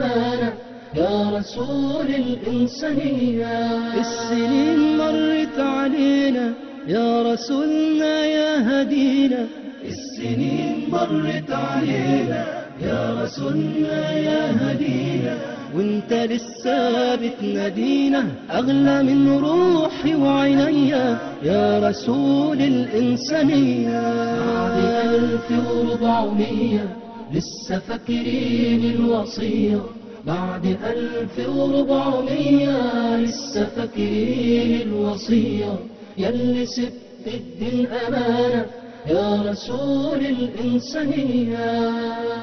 أمانة يا رسول الإنسانية. السنين مرت علينا يا رسولنا يا هدينا، السنين مرت علينا يا رسولنا يا هدينا، وانت لسه بتنادينا أغلى من روحي وعينيا يا رسول الإنسانية. بعد 1400 لسه فاكرين الوصية، بعد 1400 لسه فاكرين الوصية، ياللي سبت الدين أمانة يا رسول الإنسانية.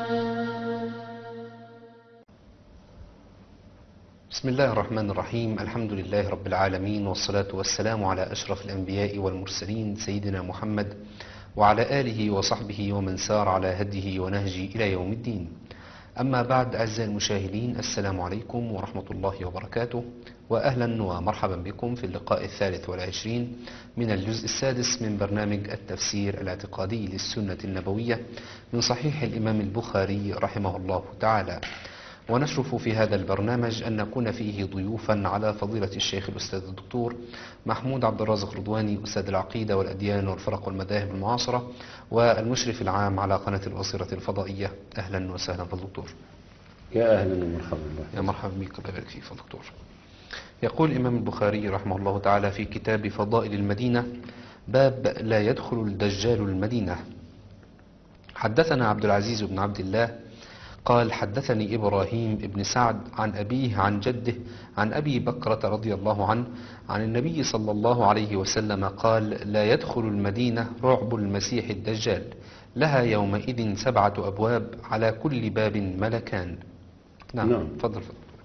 بسم الله الرحمن الرحيم. الحمد لله رب العالمين، والصلاة والسلام على أشرف الأنبياء والمرسلين سيدنا محمد وعلى آله وصحبه ومن سار على هديه ونهجه إلى يوم الدين. أما بعد، أعزائي المشاهدين، السلام عليكم ورحمة الله وبركاته، وأهلا ومرحبا بكم في اللقاء 23 من الجزء السادس من برنامج التفسير الاعتقادي للسنة النبوية من صحيح الإمام البخاري رحمه الله تعالى. ونشرف في هذا البرنامج أن نكون فيه ضيوفا على فضيلة الشيخ الأستاذ الدكتور محمود عبد الرازق رضواني، أستاذ العقيدة والأديان والفرق والمذاهب المعاصرة والمشرف العام على قناة البصيرة الفضائية. أهلا وسهلا بالدكتور. يا أهلا ومرحبا بك. يا مرحبا بك، الله يبارك فيك دكتور. يقول الإمام البخاري رحمه الله تعالى في كتاب فضائل المدينة: باب لا يدخل الدجال المدينة. حدثنا عبد العزيز بن عبد الله قال حدثني إبراهيم بن سعد عن أبيه عن جده عن أبي بكرة رضي الله عنه عن النبي صلى الله عليه وسلم قال: لا يدخل المدينة رعب المسيح الدجال، لها يومئذ 7 أبواب على كل باب ملكان. نعم. تفضل.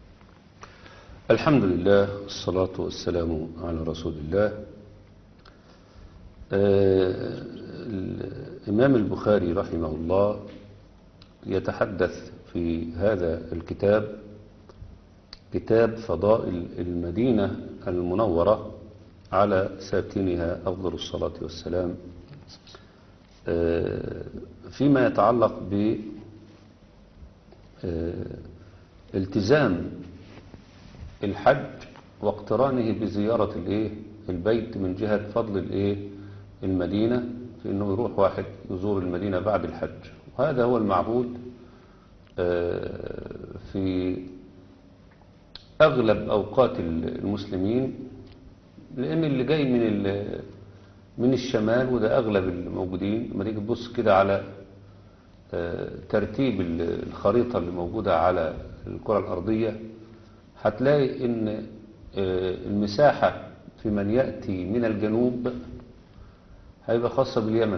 الحمد لله والصلاة والسلام على رسول الله. الإمام البخاري رحمه الله يتحدث في هذا الكتاب، كتاب فضائل المدينة المنورة على ساكنها أفضل الصلاة والسلام، فيما يتعلق بالتزام الحج واقترانه بزيارة البيت من جهة فضل المدينة، في أنه يروح واحد يزور المدينة بعد الحج. وهذا هو المعبود في أغلب أوقات المسلمين، لأن اللي جاي من الشمال، وده أغلب الموجودين، لما تيجي تبص كده على ترتيب الخريطة اللي موجودة على الكرة الأرضية، هتلاقي إن المساحة في من يأتي من الجنوب هيبقى خاصة باليمن،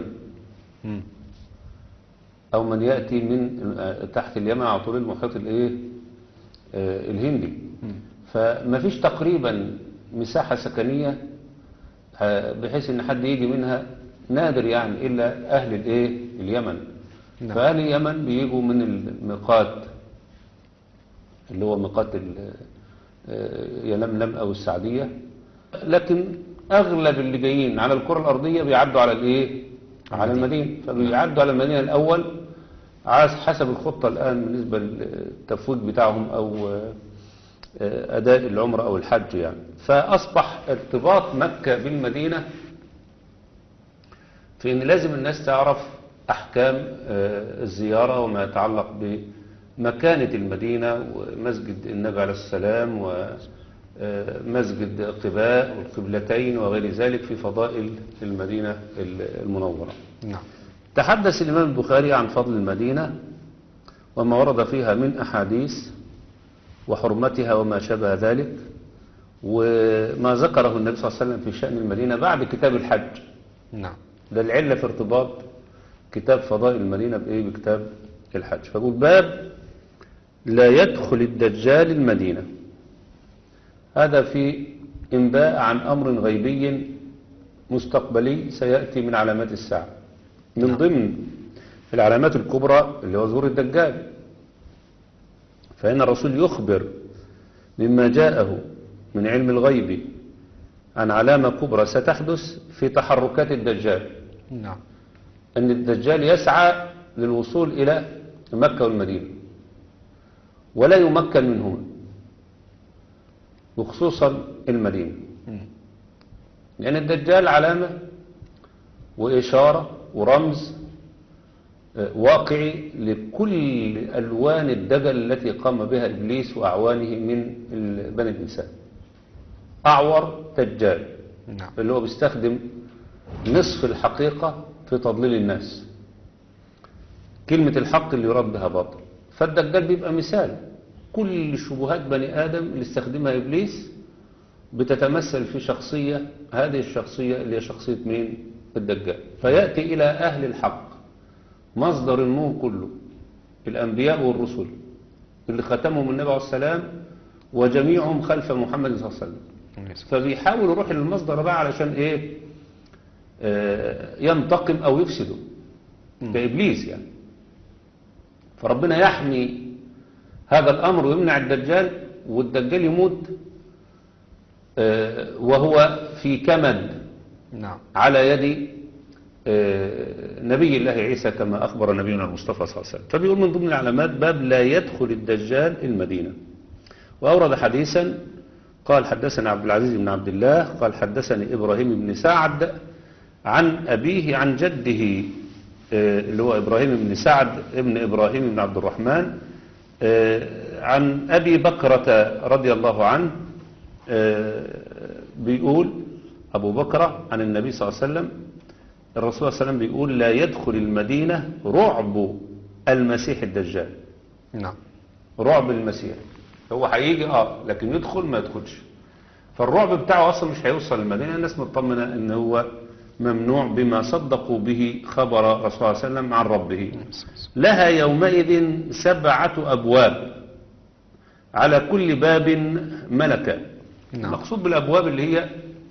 أو من يأتي من تحت اليمن على طول المحيط الهندي. فما فيش تقريبا مساحة سكنية بحيث ان حد يجي منها، نادر يعني، إلا أهل اليمن. فأهل اليمن بيجوا من الميقات اللي هو ميقات يلملم أو السعدية، لكن أغلب اللي جايين على الكرة الأرضية بيعدوا على المدينة. فبيعدوا على المدينة الأول حسب الخطة الآن بالنسبة للتفويض بتاعهم أو أداء العمرة أو الحج يعني. فأصبح ارتباط مكة بالمدينة في أن لازم الناس تعرف أحكام الزيارة وما يتعلق بمكانة المدينة ومسجد النبي عليه السلام ومسجد قباء والقبلتين وغير ذلك في فضائل المدينة المنورة. نعم. تحدث الإمام البخاري عن فضل المدينة وما ورد فيها من أحاديث وحرمتها وما شابه ذلك، وما ذكره النبي صلى الله عليه وسلم في شأن المدينة بعد كتاب الحج. نعم. ده العلة في ارتباط كتاب فضائل المدينة بكتاب الحج. فقول: باب لا يدخل الدجال المدينة. هذا في إنباء عن أمر غيبي مستقبلي سيأتي من علامات الساعة، من ضمن العلامات الكبرى اللي هو ظهور الدجال. فإن الرسول يخبر مما جاءه من علم الغيب عن علامة كبرى ستحدث في تحركات الدجال. نعم. أن الدجال يسعى للوصول إلى مكة والمدينة، ولا يمكن منهما، وخصوصا المدينة، لأن الدجال علامة وإشارة ورمز واقعي لكل ألوان الدجل التي قام بها إبليس وأعوانه من بني الإنسان. أعور دجال نعم. اللي هو بيستخدم نصف الحقيقة في تضليل الناس، كلمة الحق اللي يراد بها باطل. فالدجال بيبقى مثال، كل شبهات بني آدم اللي استخدمها إبليس بتتمثل في شخصية، هذه الشخصية اللي هي شخصية مين؟ الدجال. فيأتي إلى أهل الحق مصدر النور كله، الأنبياء والرسل اللي ختمهم النبي عليه السلام وجميعهم خلف محمد صلى الله عليه وسلم. فبيحاول يروح للمصدر بقى علشان إيه؟ ينتقم أو يفسده كإبليس يعني. فربنا يحمي هذا الأمر ويمنع الدجال، والدجال يموت وهو في كمد نعم. على يد نبي الله عيسى كما أخبر نبينا المصطفى صلى الله عليه وسلم. فبيقول من ضمن العلامات باب لا يدخل الدجال المدينة. وأورد حديثا قال حدثنا عبد العزيز بن عبد الله قال حدثني إبراهيم بن سعد عن أبيه عن جده اللي هو إبراهيم بن سعد ابن إبراهيم بن عبد الرحمن عن أبي بكرة رضي الله عنه بيقول أبو بكرة عن النبي صلى الله عليه وسلم الرسول صلى الله عليه وسلم بيقول لا يدخل المدينة رعب المسيح الدجال. نعم. رعب المسيح هو هيجي لكن يدخل ما يدخلش. فالرعب بتاعه أصلا مش هيوصل المدينة، الناس مطمنة ان هو ممنوع بما صدقوا به خبر رسول الله صلى الله عليه وسلم عن ربه. لها يومئذ 7 أبواب على كل باب ملكة. نعم. المقصود بالأبواب اللي هي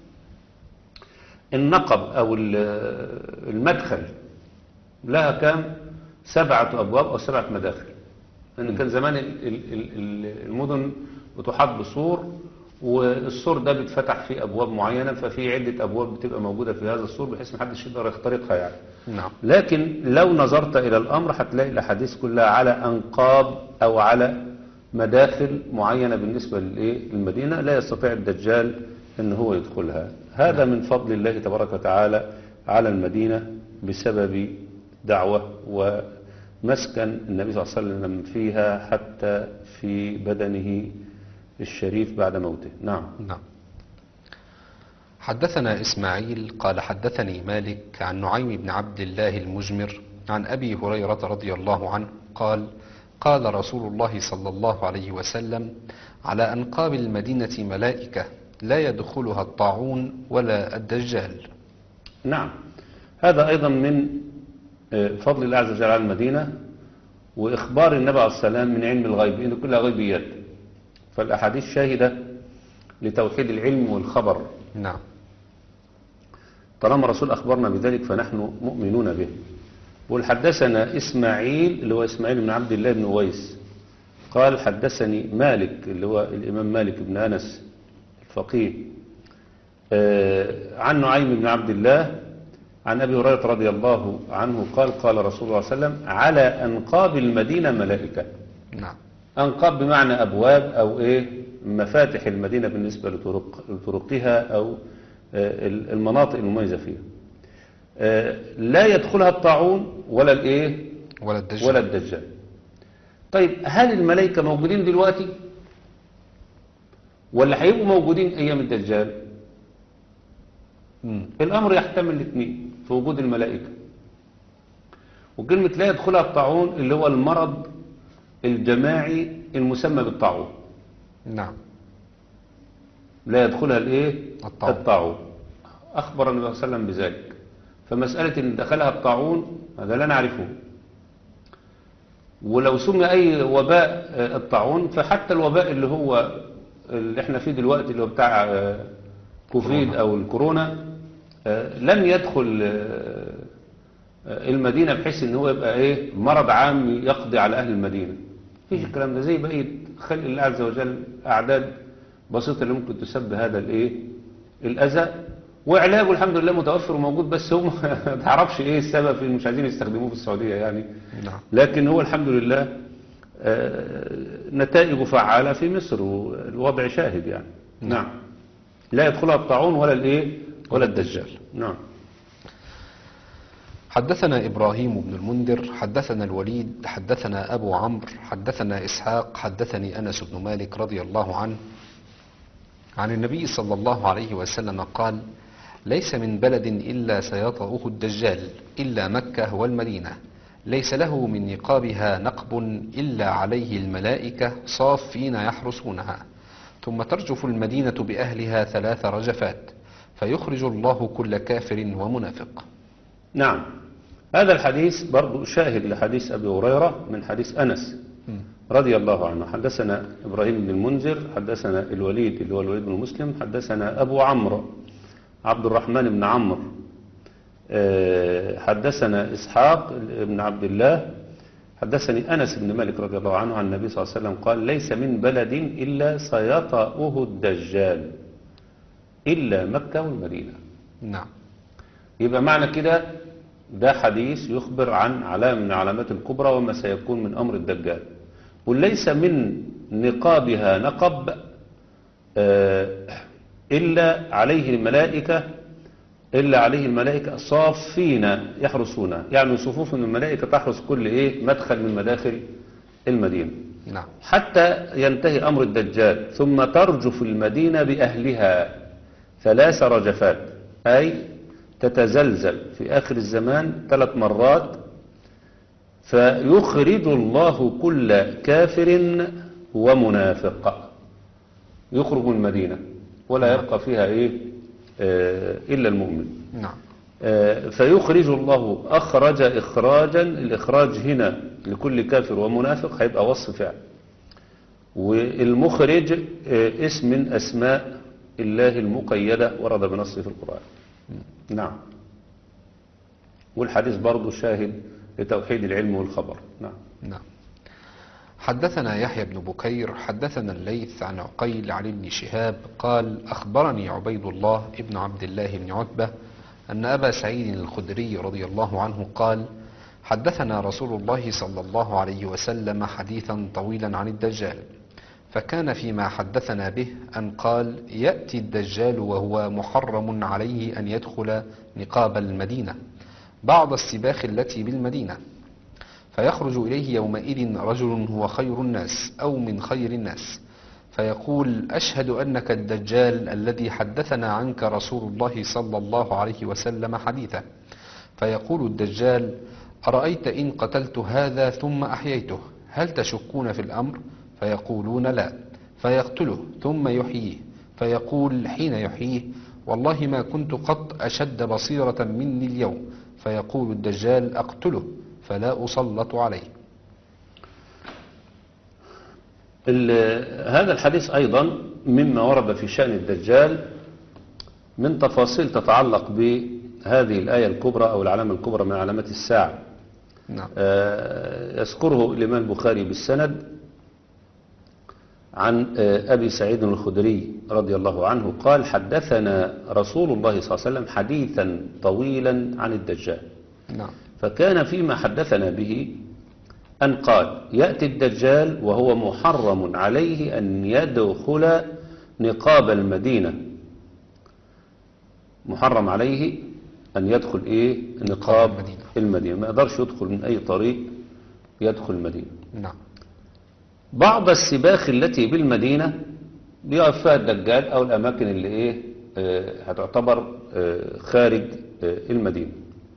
النقب أو المدخل، لها كام؟ 7 أبواب أو 7 مداخل. لأن كان زمان المدن بتحاط بسور، والسور ده بيتفتح فيه أبواب معينة، ففي عدة أبواب بتبقى موجودة في هذا السور بحيث محدش يقدر يخترقها يعني. نعم. لكن لو نظرت إلى الأمر هتلاقي الأحاديث كلها على أنقاب أو على مداخل معينة بالنسبة للمدينة لا يستطيع الدجال أن هو يدخلها. هذا من فضل الله تبارك وتعالى على المدينة بسبب دعوة ومسكن النبي صلى الله عليه وسلم فيها حتى في بدنه الشريف بعد موته. نعم. نعم. حدثنا إسماعيل قال حدثني مالك عن نعيم بن عبد الله المجمر عن أبي هريرة رضي الله عنه قال قال رسول الله صلى الله عليه وسلم على أنقاب المدينة ملائكة لا يدخلها الطاعون ولا الدجال. نعم. هذا أيضا من فضل الله عز وجل على المدينة وإخبار النبي عليه السلام من علم الغيب، إن كلها غيبيات. فالأحاديث شاهدة لتوحيد العلم والخبر. نعم. طالما الرسول أخبرنا بذلك فنحن مؤمنون به. والحدثنا إسماعيل اللي هو إسماعيل بن عبد الله بن أويس قال حدثني مالك اللي هو الإمام مالك بن أنس الفقيه عن نعيم بن عبد الله عن أبي هريرة رضي الله عنه قال قال رسول الله صلى الله عليه وسلم على أنقاب المدينة ملائكة. نعم. أنقاب بمعنى أبواب أو مفاتح المدينة بالنسبة لطرقها أو المناطق المميزة فيها. لا يدخلها الطاعون ولا ولا الدجال. طيب هل الملائكة موجودين دلوقتي ولا هيبقوا موجودين أيام الدجال؟ الأمر يحتمل الاثنين في وجود الملائكة. وكلمة لا يدخلها الطاعون اللي هو المرض الجماعي المسمى بالطاعون. نعم. لا يدخلها الطاعون. أخبر النبي صلى الله عليه وسلم بذلك. فمسألة إن دخلها الطاعون هذا لا نعرفه. ولو سمي أي وباء الطاعون فحتى الوباء اللي احنا فيه دلوقتي اللي هو بتاع كوفيد أو الكورونا لم يدخل المدينة بحيث ان هو يبقى مرض عام يقضي على أهل المدينة. فيش الكلام ده، زي بقية خلق الله عز وجل أعداد بسيطة اللي ممكن تسبب هذا الأذى، وعلاجه الحمد لله متوفر وموجود، بس هم ما تعرفش السبب في مش عايزين يستخدموه في السعودية يعني. نعم. لكن هو الحمد لله نتائج فعالة في مصر، والوضع شاهد يعني. نعم. لا يدخلها الطاعون ولا الايه ولا الدجال. نعم. حدثنا إبراهيم بن المنذر حدثنا الوليد حدثنا أبو عمرو حدثنا إسحاق حدثني أنس بن مالك رضي الله عنه عن النبي صلى الله عليه وسلم قال: ليس من بلد إلا سيطأه الدجال إلا مكة والمدينة، ليس له من نقابها نقب إلا عليه الملائكة صافين يحرسونها، ثم ترجف المدينة بأهلها 3 رجفات، فيخرج الله كل كافر ومنافق. نعم. هذا الحديث برضو شاهد لحديث أبي هريرة من حديث أنس رضي الله عنه. حدثنا إبراهيم بن المنذر حدثنا الوليد اللي هو الوليد بن مسلم حدثنا أبو عمرو عبد الرحمن بن عمرو حدثنا إسحاق بن عبد الله حدثني أنس بن مالك رضي الله عنه عن النبي صلى الله عليه وسلم قال: ليس من بلد إلا سيطأه الدجال إلا مكة والمدينة. نعم. يبقى معنى كده ده حديث يخبر عن علامة من علامات الكبرى وما سيكون من أمر الدجال. وليس من نقابها نقب إلا عليه الملائكة صافين يحرسونها، يعني صفوف من الملائكة تحرس كل مدخل من مداخل المدينة. نعم. حتى ينتهي أمر الدجال، ثم ترجف المدينة بأهلها 3 رجفات، أي تتزلزل في آخر الزمان 3 مرات، فيخرج الله كل كافر ومنافق، يخرج من المدينة ولا يبقى فيها إلا المؤمن. نعم. فيخرج الله أخرج إخراجا، الإخراج هنا لكل كافر ومنافق هيبقى وصف فعل، والمخرج اسم من أسماء الله المقيدة ورد بنصه في القرآن. نعم. والحديث برضو شاهد لتوحيد العلم والخبر. نعم. نعم. حدثنا يحيى بن بكير حدثنا الليث عن عقيل عن ابن شهاب قال: أخبرني عبيد الله ابن عبد الله بن عتبة أن أبا سعيد الخدري رضي الله عنه قال: حدثنا رسول الله صلى الله عليه وسلم حديثا طويلا عن الدجال، فكان فيما حدثنا به أن قال: يأتي الدجال وهو محرم عليه أن يدخل نقاب المدينة بعض السباخ التي بالمدينة، فيخرج إليه يومئذ رجل هو خير الناس أو من خير الناس، فيقول: أشهد أنك الدجال الذي حدثنا عنك رسول الله صلى الله عليه وسلم حديثا. فيقول الدجال: أرأيت إن قتلت هذا ثم أحييته هل تشكون في الأمر؟ فيقولون لا. فيقتله ثم يحييه، فيقول حين يحييه: والله ما كنت قط أشد بصيرة مني اليوم. فيقول الدجال: أقتله فلا أسلط عليه. هذا الحديث أيضا مما ورد في شأن الدجال من تفاصيل تتعلق بهذه الآية الكبرى أو العلامة الكبرى من علامات الساعة. نعم. يذكره الإمام البخاري بالسند عن أبي سعيد الخدري رضي الله عنه قال: حدثنا رسول الله صلى الله عليه وسلم حديثا طويلا عن الدجال. نعم. فكان فيما حدثنا به أن قال: يأتي الدجال وهو محرم عليه أن يدخل نقاب المدينة، محرم عليه أن يدخل نقاب المدينة، ما يقدرش يدخل من أي طريق يدخل المدينة. نعم. بعض السباخ التي بالمدينة بيقف فيها الدجال أو الأماكن اللي هتعتبر خارج المدينة،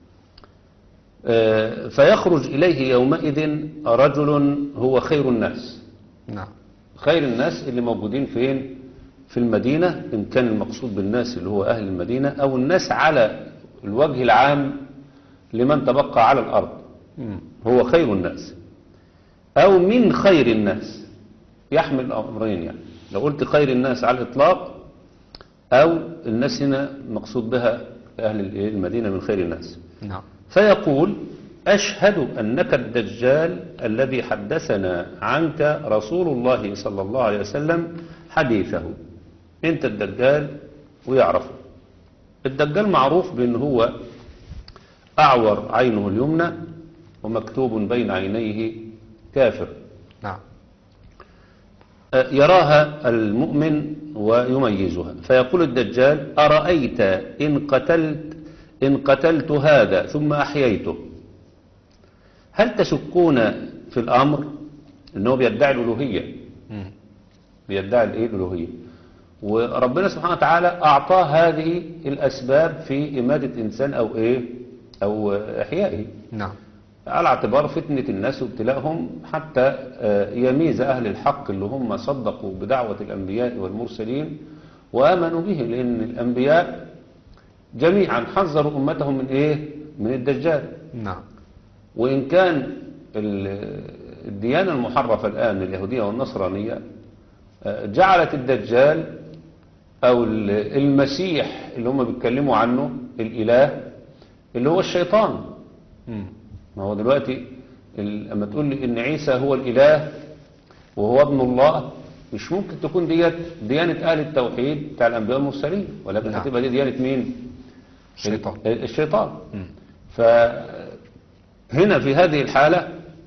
فيخرج إليه يومئذ رجل هو خير الناس. نعم. خير الناس اللي موجودين فين؟ في المدينة، إن كان المقصود بالناس اللي هو أهل المدينة أو الناس على الوجه العام لمن تبقى على الأرض، هو خير الناس أو من خير الناس، يحمل أمرين. يعني لو قلت خير الناس على الإطلاق أو الناس هنا مقصود بها أهل المدينة من خير الناس. نعم. فيقول: أشهد أنك الدجال الذي حدثنا عنك رسول الله صلى الله عليه وسلم حديثه. أنت الدجال ويعرفه. الدجال معروف بأنه هو أعور عينه اليمنى ومكتوب بين عينيه كافر. نعم. يراها المؤمن ويميزها. فيقول الدجال: أرأيت إن قتلت هذا ثم أحييته هل تشكون في الأمر؟ إنه بيدعي الألوهية، بيدعي الألوهية، وربنا سبحانه وتعالى أعطاه هذه الأسباب في إمادة إنسان أو إحيائه، نعم، على اعتبار فتنة الناس وابتلاءهم، حتى يميز أهل الحق اللي هم صدقوا بدعوة الأنبياء والمرسلين وآمنوا به، لأن الأنبياء جميعا حذروا أمتهم من الدجال. نعم. وإن كان الديانة المحرفة الآن اليهودية والنصرانية جعلت الدجال أو المسيح اللي هم بيتكلموا عنه الإله اللي هو الشيطان. ما هو دلوقتي لما تقول لي إن عيسى هو الإله وهو ابن الله، مش ممكن تكون ديانة أهل التوحيد بتاع الأنبياء والمرسلين، ولكن نعم. هتبقى دي ديانة مين؟ الشيطان. فهنا في هذه الحالة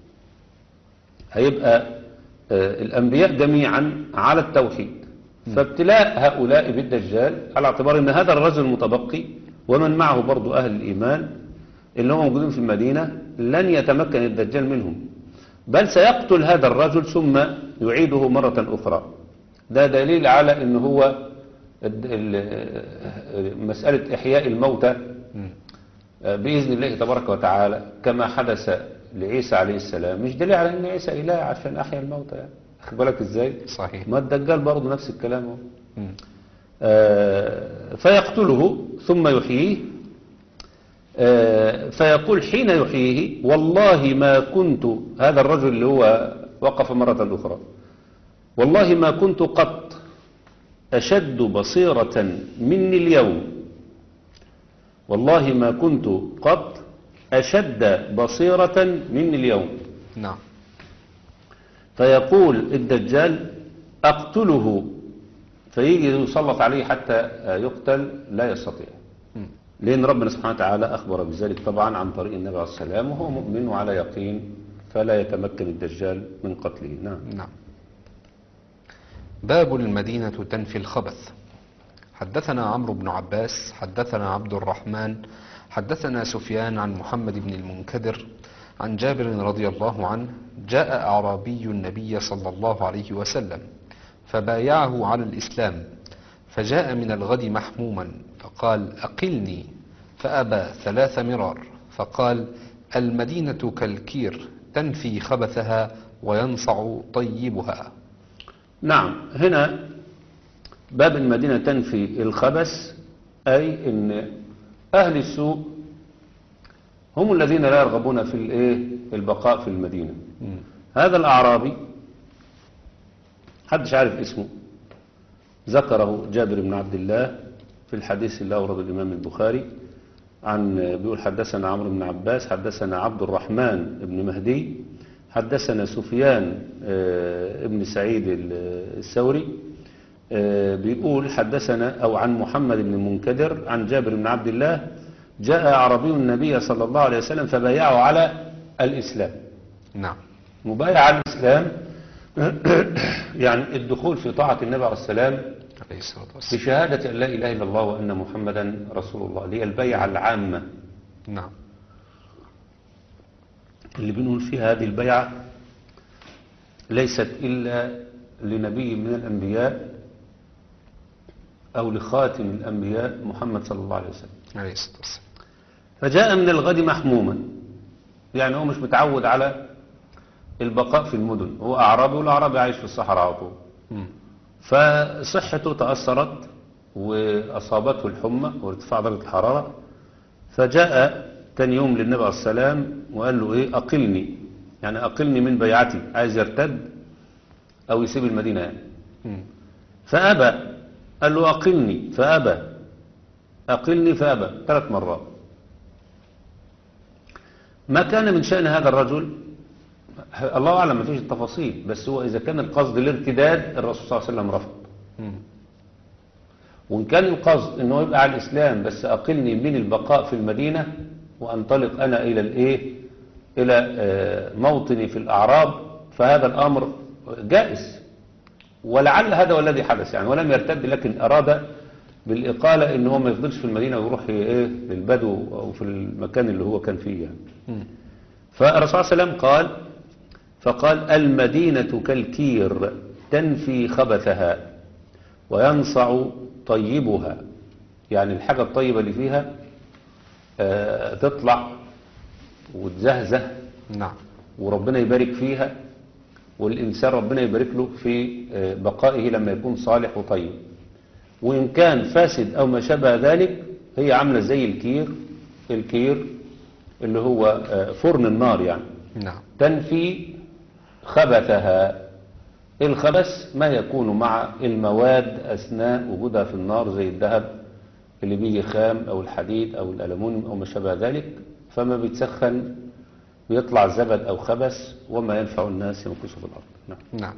هيبقى الأنبياء جميعا على التوحيد، فابتلاء هؤلاء بالدجال على اعتبار أن هذا الرجل المتبقي ومن معه برضو أهل الإيمان اللي هم موجودين في المدينة لن يتمكن الدجال منهم، بل سيقتل هذا الرجل ثم يعيده مرة أخرى. ده دليل على أنه هو مسألة إحياء الموتى بإذن الله تبارك وتعالى كما حدث لعيسى عليه السلام، مش دليل على أن عيسى إله عشان أحيا الموتى، يعني أخذ بالك إزاي؟ صحيح. ما الدجال برضه نفس الكلام. فيقتله ثم يحييه. فيقول حين يحييه: والله ما كنت، هذا الرجل اللي هو وقف مرة أخرى، والله ما كنت قط أشد بصيرة مني اليوم، والله ما كنت قط أشد بصيرة مني اليوم. نعم. فيقول الدجال: أقتله، فيجي يسلط عليه حتى يقتل، لا يستطيع، لأن ربنا سبحانه وتعالى أخبر بذلك طبعا عن طريق النبي عليه السلام، وهو مؤمن وعلى يقين، فلا يتمكن الدجال من قتله. نعم. باب المدينة تنفي الخبث. حدثنا عمرو بن عباس حدثنا عبد الرحمن حدثنا سفيان عن محمد بن المنكدر عن جابر رضي الله عنه: جاء أعرابي النبي صلى الله عليه وسلم فبايعه على الإسلام، فجاء من الغد محموما فقال: أقلني، فأبى 3 مرار، فقال: المدينة كالكير تنفي خبثها وينصع طيبها. نعم. هنا باب المدينة تنفي الخبث، أي أن أهل السوء هم الذين لا يرغبون في البقاء في المدينة. هذا الأعرابي حدش عارف اسمه، ذكره جابر بن عبد الله في الحديث اللي أورد الإمام البخاري، بيقول: حدثنا عمرو بن عباس حدثنا عبد الرحمن بن مهدي حدثنا سفيان ابن سعيد الثوري، بيقول حدثنا أو عن محمد بن المنكدر عن جابر بن عبد الله: جاء أعرابي النبي صلى الله عليه وسلم فبايعه على الإسلام. نعم. مبايع على الإسلام يعني الدخول في طاعة النبي عليه السلام بشهادة أن لا إله إلا الله وأن محمدا رسول الله، اللي هي البيعة العامة. نعم. اللي بنقول فيها هذه البيعة ليست إلا لنبي من الأنبياء أو لخاتم الأنبياء محمد صلى الله عليه وسلم عليه الصلاة والسلام. فجاء من الغد محموما، يعني هو مش متعود على البقاء في المدن، هو أعرابي، والأعرابي عايش في الصحراء على طول. فصحته تأثرت وأصابته الحمى وارتفاع درجة الحرارة، فجاء تاني يوم للنبي عليه السلام وقال له: أقلني، يعني أقلني من بيعتي، عايز يرتد أو يسيب المدينة يعني. فأبى، قال له: أقلني، فأبى، أقلني، فأبى 3 مرات. ما كان من شأن هذا الرجل الله أعلم، ما فيش التفاصيل، بس هو إذا كان القصد الارتداد الرسول صلى الله عليه وسلم رفض، وإن كان القصد أنه يبقى على الإسلام بس أقلني من البقاء في المدينة وأنطلق أنا إلى موطني في الأعراب، فهذا الأمر جائز. ولعل هذا هو الذي حدث يعني، ولم يرتد، لكن أراد بالإقالة إن هو ما يفضلش في المدينة ويروح إيه للبدو أو في المكان اللي هو كان فيه يعني. فالرسول صلى الله عليه وسلم فقال المدينة كالكير تنفي خبثها وينصع طيبها، يعني الحاجة الطيبة اللي فيها تطلع وتزهزه، نعم. وربنا يبارك فيها، والإنسان ربنا يبارك له في بقائه لما يكون صالح وطيب. وإن كان فاسد أو ما شابه ذلك هي عاملة زي الكير اللي هو فرن النار يعني. نعم. تنفي خبثها. الخبث ما يكون مع المواد أثناء وجودها في النار زي الذهب اللي بيجي خام أو الحديد أو الألمونيوم أو ما شابه ذلك، فما بيتسخن ويطلع زبد أو خبث وما ينفع الناس يمكثوا في الأرض. نعم. نعم.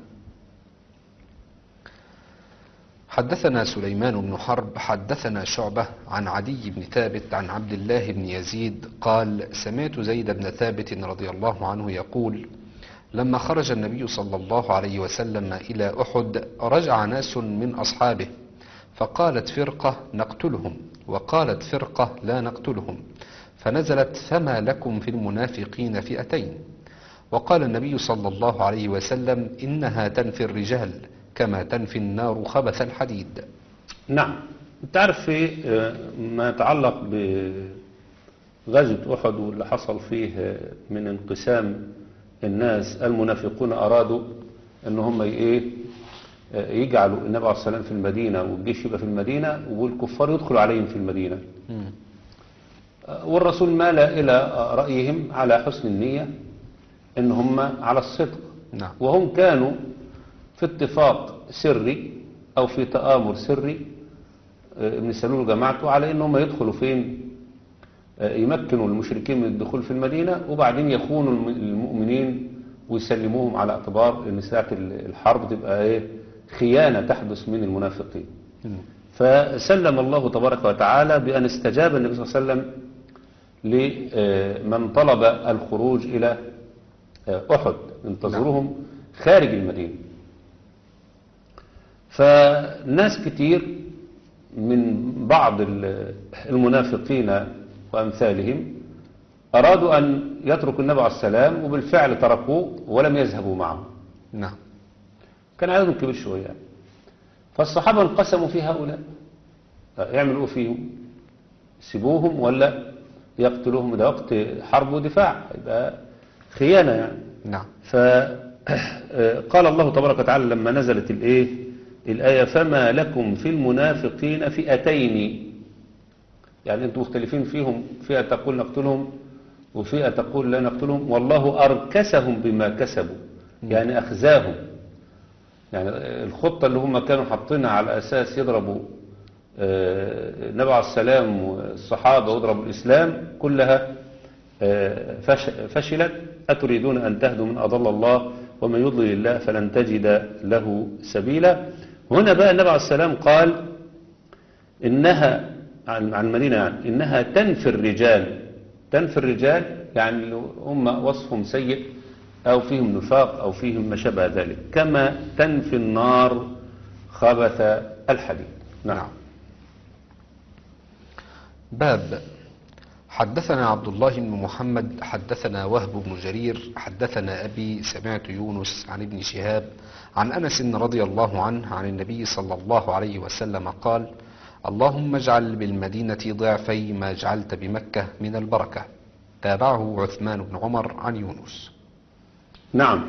حدثنا سليمان بن حرب حدثنا شعبة عن عدي بن ثابت عن عبد الله بن يزيد قال سمعت زيد بن ثابت رضي الله عنه يقول لما خرج النبي صلى الله عليه وسلم إلى أحد رجع ناس من أصحابه، فقالت فرقة نقتلهم وقالت فرقة لا نقتلهم، فنزلت فما لكم في المنافقين فئتين، وقال النبي صلى الله عليه وسلم إنها تنفي الرجال كما تنفي النار خبث الحديد. نعم. تعرف في ما يتعلق بغزوة أحد واللي حصل فيه من انقسام الناس، المنافقون أرادوا أن هم يجعلوا النبي عليه الصلاة والسلام في المدينة والجيش يبقى في المدينة والكفار يدخلوا عليهم في المدينة. والرسول مال إلى رأيهم على حسن النية أن هم على الصدق. نعم. وهم كانوا في اتفاق سري أو في تآمر سري ابن سلول وجماعته على أنهم يدخلوا فين، يمكنوا المشركين من الدخول في المدينة وبعدين يخونوا المؤمنين ويسلموهم على اعتبار أن ساعة الحرب تبقى خيانة تحدث من المنافقين. فسلم الله تبارك وتعالى بأن استجاب النبي صلى الله عليه وسلم لمن طلب الخروج إلى أحد انتظروهم خارج المدينة. فناس كتير من بعض المنافقين وأمثالهم أرادوا أن يتركوا النبي عليه السلام، وبالفعل تركوه ولم يذهبوا معه. نعم. كان عددهم كبير شوية يعني. فالصحابة انقسموا في هؤلاء، يعملوا فيهم يسيبوهم ولا يقتلوهم؟ ده وقت حرب ودفاع، يبقى خيانة يعني. نعم. فقال الله تبارك وتعالى لما نزلت الآية فما لكم في المنافقين فئتين، يعني انتم مختلفين فيهم، فئة تقول نقتلهم وفئة تقول لا نقتلهم، والله أركسهم بما كسبوا، يعني أخزاهم. يعني الخطة اللي هم كانوا حاطينها على أساس يضربوا النبي عليه السلام والصحابة ويضربوا الإسلام كلها فشلت. أتريدون أن تهدوا من أضل الله ومن يضلل الله فلن تجد له سبيلا. هنا بقى النبي عليه السلام قال إنها عن المدينة يعني إنها تنفي الرجال. تنفي الرجال يعني هم وصفهم سيء أو فيهم نفاق أو فيهم ما شابه ذلك، كما تنفي النار خبث الحديد. نعم. باب حدثنا عبد الله بن محمد حدثنا وهب بن جرير حدثنا أبي سمعت يونس عن ابن شهاب عن أنس رضي الله عنه عن النبي صلى الله عليه وسلم قال اللهم اجعل بالمدينة ضعفي ما جعلت بمكة من البركة. تابعه عثمان بن عمر عن يونس. نعم.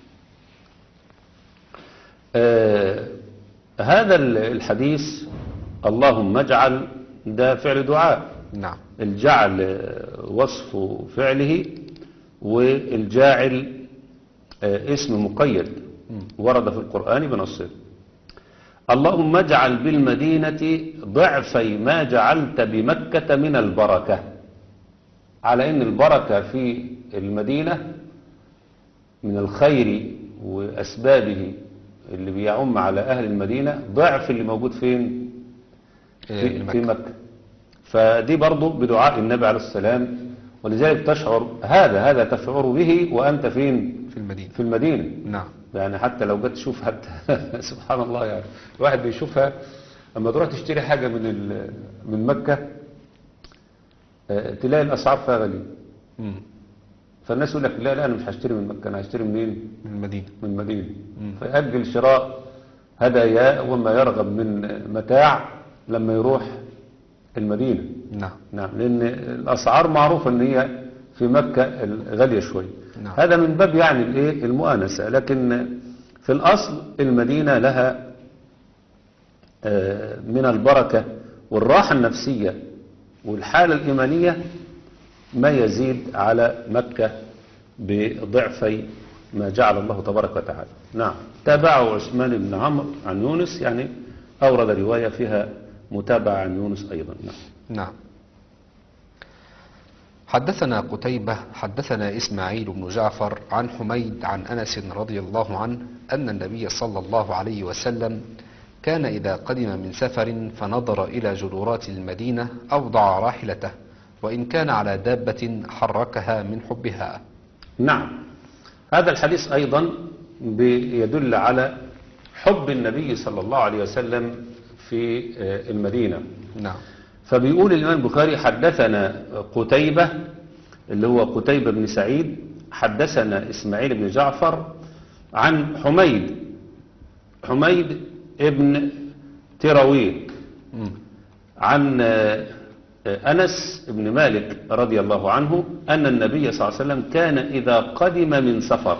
هذا الحديث اللهم اجعل ده فعل دعاء. نعم. الجعل وصف فعله، والجاعل اسم مقيد ورد في القرآن بنصه. اللهم اجعل بالمدينة ضعفي ما جعلت بمكة من البركة، على ان البركة في المدينة من الخير وأسبابه اللي بيعم على أهل المدينة ضعف اللي موجود فين في مكة. فدي برضو بدعاء النبي عليه السلام، ولذلك تشعر هذا تشعر به وأنت فين في المدينة. في المدينة. نعم. يعني حتى لو جت تشوف حتى سبحان الله، يعني الواحد بيشوفها اما تروح تشتري حاجة من مكة، تلاقي الأسعار فيها غالية. فالناس يقول لك لا لا، أنا مش هشتري من مكة، أنا هشتري منين؟ من المدينة. من المدينة. فيأجل شراء هدايا وما يرغب من متاع لما يروح المدينة. نعم. نعم، لأن الأسعار معروفة أن هي في مكة غالية شوي. نعم. هذا من باب يعني الايه المؤانسة، لكن في الأصل المدينة لها من البركة والراحة النفسية والحالة الإيمانية ما يزيد على مكة بضعفي ما جعل الله تبارك وتعالى. نعم. تابعه عثمان بن عمرو عن يونس، يعني أورد رواية فيها متابعة عن يونس أيضا. نعم. نعم. حدثنا قتيبة حدثنا إسماعيل بن جعفر عن حميد عن أنس رضي الله عنه أن النبي صلى الله عليه وسلم كان إذا قدم من سفر فنظر إلى جدورات المدينة أوضع راحلته، وإن كان على دابة حركها من حبها. نعم. هذا الحديث أيضا يدل على حب النبي صلى الله عليه وسلم في المدينة. نعم. فبيقول الإمام البخاري حدثنا قتيبة اللي هو قتيبة بن سعيد، حدثنا إسماعيل بن جعفر عن حميد ابن تراويه عن أنس بن مالك رضي الله عنه أن النبي صلى الله عليه وسلم كان إذا قدم من سفر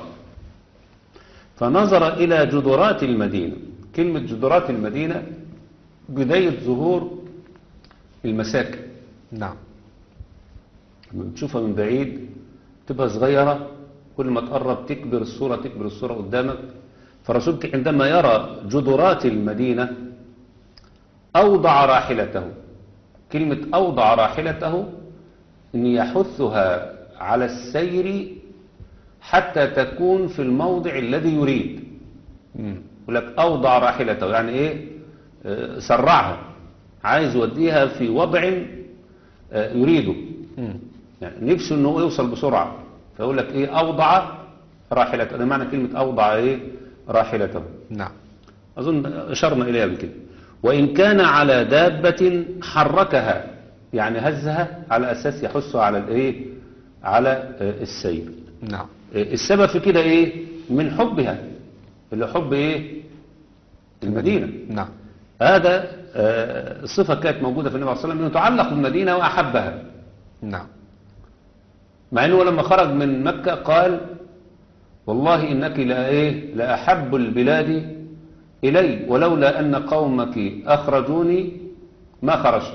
فنظر إلى جدرات المدينة. كلمة جدرات المدينة بداية ظهور المساكن. نعم. لما بتشوفها من بعيد تبقى صغيرة، كل ما تقرب تكبر الصورة قدامك. فالرسول عندما يرى جدرات المدينة أوضع راحلته. كلمة أوضع راحلته أن يحثها على السير حتى تكون في الموضع الذي يريد. يقول لك أوضع راحلته يعني إيه؟ سرعها، عايز يوديها في وضع يريده، يعني نفسه أنه يوصل بسرعة، فيقول لك إيه؟ أوضع راحلته. ده معنى كلمة أوضع إيه؟ راحلته. نعم. أظن أشرنا إليها بكده. وإن كان على دابة حركها، يعني هزها على أساس يحثها على الإيه؟ على السير. نعم. السبب في كده إيه؟ من حبها، اللي حب إيه؟ المدينة. نعم. هذا الصفة كانت موجودة في النبي صلى الله عليه وسلم، أنه تعلق بالمدينة وأحبها. نعم. مع أنه لما خرج من مكة قال والله إنك لأحب البلاد إلي ولولا أن قومك أخرجوني ما خرجت.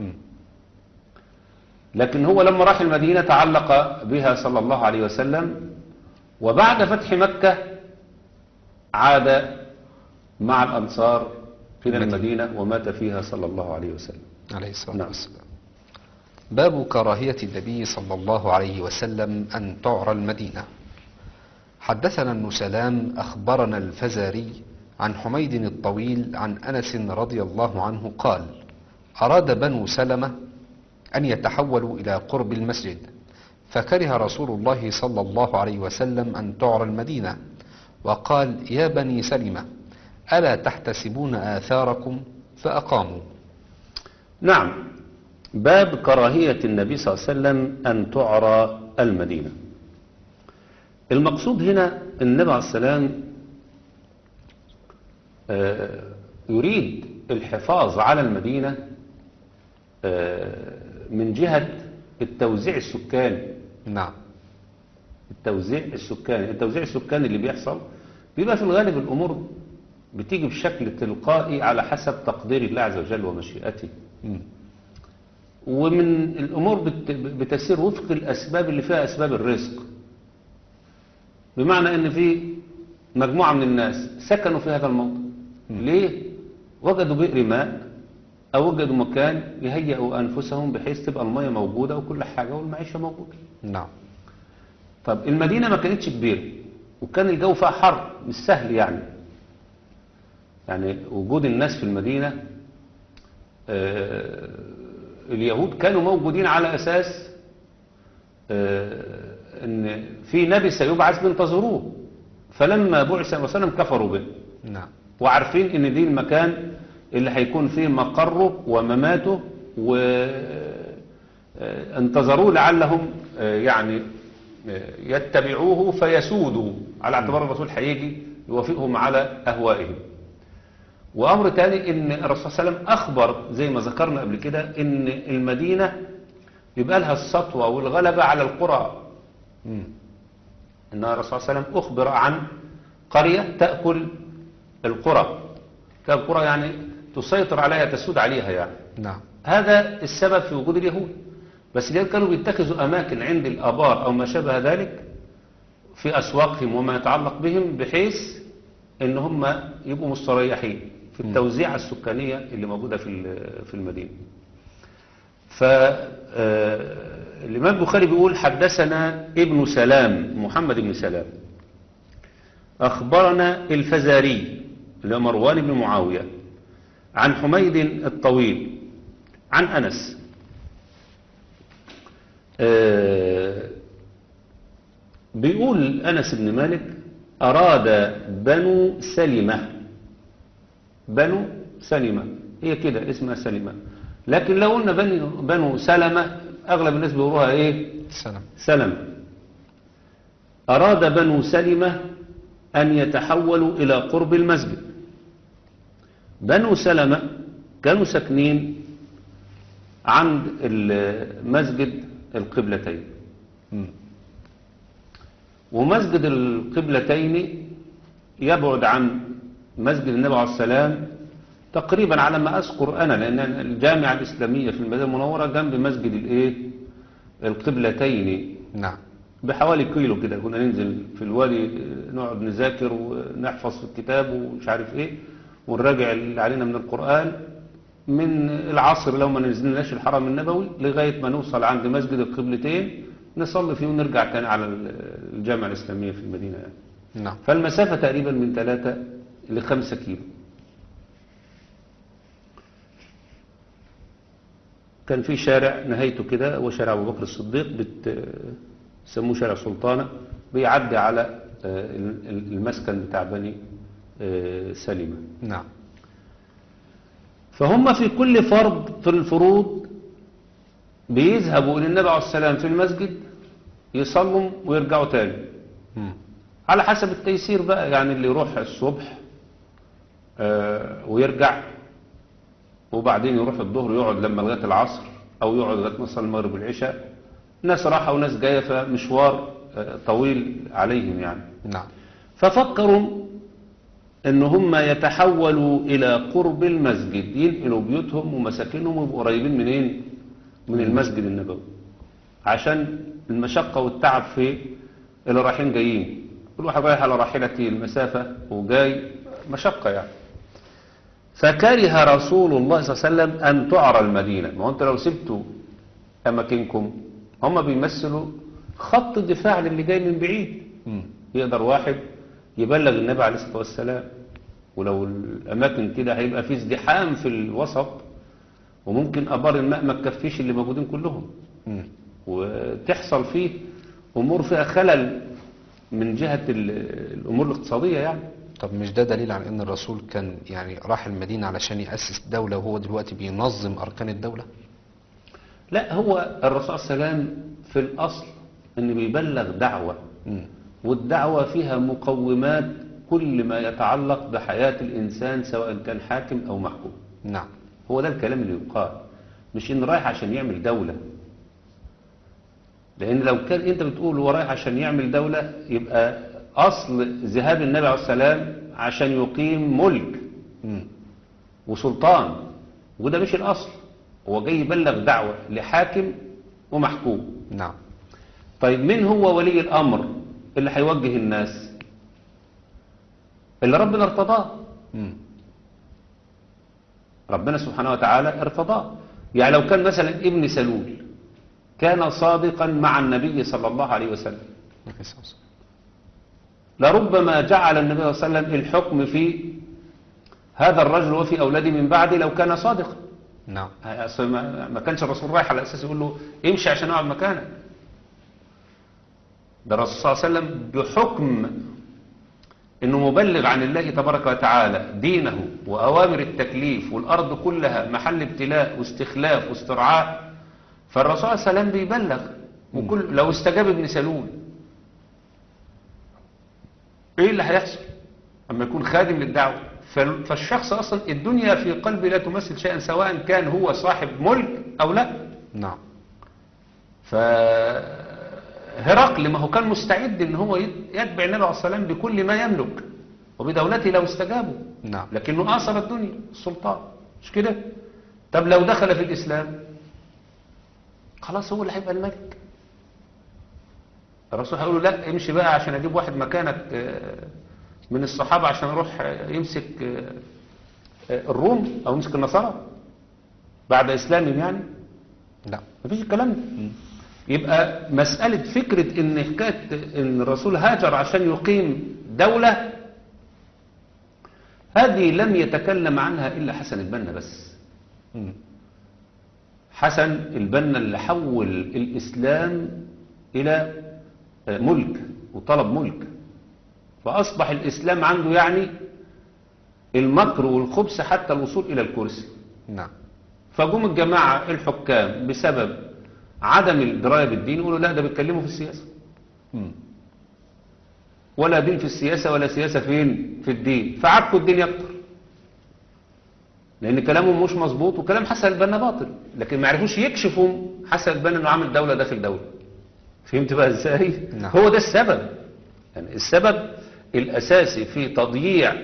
لكن هو لما راح المدينة تعلق بها صلى الله عليه وسلم، وبعد فتح مكة عاد مع الأنصار إلى المدينة ومات فيها صلى الله عليه وسلم عليه الصلاة والسلام. باب كراهية النبي صلى الله عليه وسلم أن تعرى المدينة. حدثنا ابن سلام أخبرنا الفزاري عن حميد الطويل عن أنس رضي الله عنه قال: أراد بنو سلمة أن يتحولوا إلى قرب المسجد، فكره رسول الله صلى الله عليه وسلم أن تعرى المدينة، وقال: يا بني سلمة ألا تحتسبون آثاركم؟ فأقاموا. نعم. باب كراهية النبي صلى الله عليه وسلم أن تعرى المدينة. المقصود هنا النبي عليه السلام يريد الحفاظ على المدينة من جهة التوزيع السكاني. نعم. التوزيع السكاني اللي بيحصل بيبقى في الغالب الأمور بتيجي بشكل تلقائي على حسب تقدير الله عز وجل ومشيئته. ومن الأمور بتسير وفق الأسباب اللي فيها أسباب الرزق، بمعنى أن في مجموعة من الناس سكنوا في هذا الموضع. ليه؟ وجدوا بئر ماء أو وجدوا مكان يهيئوا أنفسهم بحيث تبقى المية موجودة وكل حاجة والمعيشة موجودة. نعم. طب المدينة ما كانتش كبيرة وكان الجو فيها حر، مش سهل يعني وجود الناس في المدينة. اليهود كانوا موجودين على أساس ان في نبي سيبعث بينتظروه، فلما بعث صلى الله عليه وسلم كفروا به، نعم. وعارفين ان دي المكان اللي هيكون فيه مقره ومماته، وانتظروه لعلهم يعني يتبعوه فيسودوا، على اعتبار الرسول هيجي يوافقهم على أهوائهم. وأمر تاني ان الرسول صلى الله عليه وسلم أخبر زي ما ذكرنا قبل كده ان المدينة يبقى لها السطوة والغلبة على القرى. ان الرسول صلى الله عليه وسلم أخبر عن قرية تأكل القرى، تأكل القرى يعني تسيطر عليها، تسود عليها يعني. نعم. هذا السبب في وجود اليهود، بس اليهود كانوا بيتخذوا أماكن عند الآبار أو ما شابه ذلك في أسواقهم وما يتعلق بهم، بحيث ان هم يبقوا مستريحين في التوزيعة السكانية اللي موجودة في المدينة. فالإمام البخاري بيقول حدثنا ابن سلام، محمد بن سلام، أخبرنا الفزاري اللي هو مروان بن معاوية عن حميد الطويل عن أنس بيقول أنس بن مالك أراد بنو سلمة، بنو سلمة هي كده اسمها سلمة، لكن لو قلنا بنو سلمة أغلب الناس بيقولوها إيه؟ سلمة. أراد بنو سلمة أن يتحولوا إلى قرب المسجد. بنو سلمة كانوا ساكنين عند مسجد القبلتين، ومسجد القبلتين يبعد عن مسجد النبي عليه السلام تقريبا على ما أذكر أنا، لأن الجامعة الإسلامية في المدينة المنورة جنب مسجد القبلتين. نعم. بحوالي كيلو كده، كنا ننزل في الوادي نقعد نذاكر ونحفظ في الكتاب ومش عارف ايه، ونراجع اللي علينا من القرآن من العصر لو ما نزلناش الحرم النبوي لغاية ما نوصل عند مسجد القبلتين نصلي فيه ونرجع تاني على الجامعة الإسلامية في المدينة يعني. نعم. فالمسافة تقريبا من 3 ل 5 كيلو. كان في شارع نهايته كده هو شارع أبو بكر الصديق، بيسموه شارع سلطانة، بيعدي على المسكن بتاع بني سلمة. نعم. فهم في كل فرض في الفروض بيذهبوا إلى النبي عليه السلام في المسجد يصلوا ويرجعوا تاني على حسب التيسير بقى، يعني اللي يروح الصبح ويرجع، وبعدين يروح الظهر يقعد لما لغاية العصر أو يقعد لغاية نصلي المغرب والعشاء. ناس راحة وناس جاية، فمشوار طويل عليهم يعني. نعم. ففكروا ان هم يتحولوا الى قرب المسجد، ينقلوا بيوتهم ومساكنهم ويبقوا قريبين منين؟ من المسجد النبوي، عشان المشقة والتعب في اللي رايحين جايين، كل واحد رايح على راحلته المسافة وجاي مشقة يعني. فكره رسول الله صلى الله عليه وسلم أن تعرى المدينة. ما هو أنت لو سبتوا أماكنكم، هم بيمثلوا خط الدفاع للي جاي من بعيد. يقدر واحد يبلغ النبي عليه الصلاة والسلام، ولو الأماكن كده هيبقى فيه ازدحام في الوسط، وممكن أبار الماء ما تكفيش اللي موجودين كلهم، وتحصل فيه أمور فيها خلل من جهة الأمور الاقتصادية يعني. طب مش ده دليل على ان الرسول كان يعني راح المدينة علشان يأسس دولة، وهو دلوقتي بينظم أركان الدولة؟ لا، هو الرسول صلى الله عليه وسلم في الأصل أنه بيبلغ دعوة، والدعوة فيها مقومات كل ما يتعلق بحياة الإنسان سواء كان حاكم أو محكوم. نعم. هو ده الكلام اللي يقال، مش إن رايح عشان يعمل دولة. لأن لو كان أنت بتقول هو رايح عشان يعمل دولة، يبقى أصل ذهاب النبي عليه السلام عشان يقيم ملك وسلطان، وده مش الأصل. هو جاي يبلغ دعوة لحاكم ومحكوم. نعم. طيب مين هو ولي الأمر اللي هيوجه الناس؟ اللي ربنا ارتضاه. ربنا سبحانه وتعالى ارتضاه. يعني لو كان مثلا ابن سلول كان صادقا مع النبي صلى الله عليه وسلم، لربما جعل النبي صلى الله عليه وسلم الحكم في هذا الرجل وفي أولاده من بعده لو كان صادقا. نعم. ما كانش الرسول رايح على أساس يقول له امشي عشان اقعد مكانك. ده الرسول صلى الله عليه وسلم بحكم انه مبلغ عن الله تبارك وتعالى دينه وأوامر التكليف، والأرض كلها محل ابتلاء واستخلاف واسترعاء، فالرسول صلى الله عليه وسلم بيبلغ. وكل لو استجاب ابن سلول ايه اللي هيحصل اما يكون خادم للدعوة؟ فالشخص اصلا الدنيا في قلبه لا تمثل شيئا، سواء كان هو صاحب ملك او لا. نعم. هرقل ما هو كان مستعد ان هو يتبع النبي عليه الصلاة والسلام بكل ما يملك وبدولته لو استجابوا. نعم. لكنه آثر الدنيا السلطان، مش كده؟ طب لو دخل في الإسلام خلاص هو اللي هيبقى الملك. الرسول هيقول له لا امشي بقى عشان اجيب واحد مكانك من الصحابة عشان يروح يمسك الروم او يمسك النصارى بعد اسلامهم يعني. لا مفيش الكلام ده. يبقى مسألة فكرة ان حكاية ان الرسول هاجر عشان يقيم دولة، هذه لم يتكلم عنها الا حسن البنا بس. حسن البنا اللي حول الاسلام الى ملك وطلب ملك، فاصبح الاسلام عنده يعني المكر والخبث حتى الوصول الى الكرسي. نعم. فجم الجماعة الحكام بسبب عدم الدراية بالدين يقولوا لا ده بيتكلموا في السياسة. ولا دين في السياسة ولا سياسة فين في الدين، فعكوا الدين أكتر لأن كلامهم مش مظبوط وكلام حسن البنا باطل، لكن ما عرفوش يكشفوا حسن البنا إنه عامل دولة داخل دولة. فهمت بقى إزاي؟ نعم. هو ده السبب، يعني السبب الأساسي في تضييع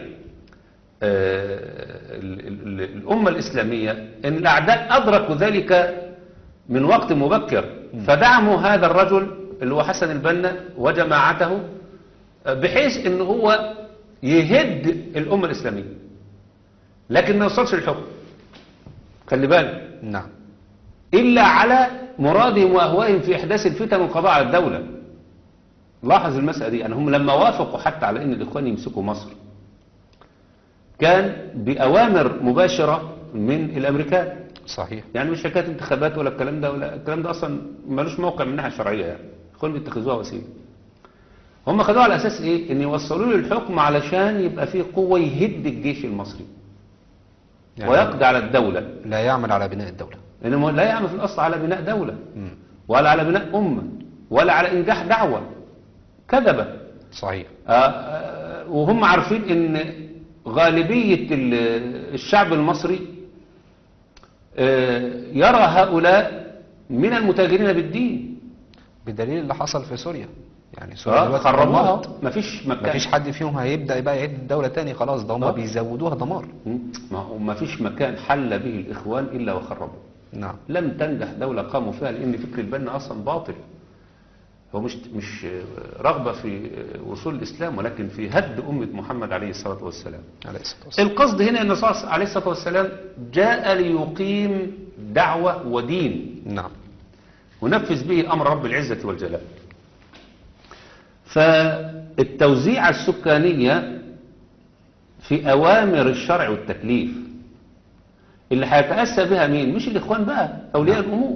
الأمة الإسلامية إن الأعداء أدركوا ذلك من وقت مبكر، فدعموا هذا الرجل اللي هو حسن البنا وجماعته بحيث إن هو يهد الأمة الإسلامية لكن ما يوصلش الحكم. خلي بالك. نعم. إلا على مرادهم وأهوائهم في إحداث الفتن والقضاء على الدولة. لاحظ المسألة دي، يعني هم لما وافقوا حتى على إن الإخوان يمسكوا مصر كان بأوامر مباشرة من الأمريكان. صحيح. يعني مش حكاية انتخابات ولا الكلام ده، ولا الكلام ده أصلا ملوش موقع من الناحية الشرعية. يعني الإخوان بيتخذوها وسيلة. هم خدوها على أساس إيه؟ إن يوصلوا له الحكم علشان يبقى فيه قوة يهد الجيش المصري يعني ويقضي على الدولة. لا يعمل على بناء الدولة، إنه لا يعمل في الأصل على بناء دولة ولا على بناء أمة ولا على إنجاح دعوة. كذبة. صحيح. وهم عارفين إن غالبية الشعب المصري يرى هؤلاء من المتاجرين بالدين، بدليل اللي حصل في سوريا. يعني سوريا دلوقتي خربوها، مفيش مكان، مفيش حد فيهم هيبدأ بقى يعيد الدولة تاني خلاص، ده هم بيزودوها دمار. مفيش مكان حل به الإخوان إلا وخربوا. نعم. لم تنجح دولة قاموا فيها لأن فكر البنا أصلا باطل. هو مش رغبة في وصول الإسلام ولكن في هد أمة محمد عليه الصلاة والسلام. عليه الصلاة والسلام. القصد هنا أن الرسول عليه الصلاة والسلام جاء ليقيم دعوة ودين. نعم. ونفذ به أمر رب العزة والجلال. فالتوزيع السكانية في أوامر الشرع والتكليف اللي هيتأسى بها مين؟ مش الإخوان بقى، أولياء الأمور.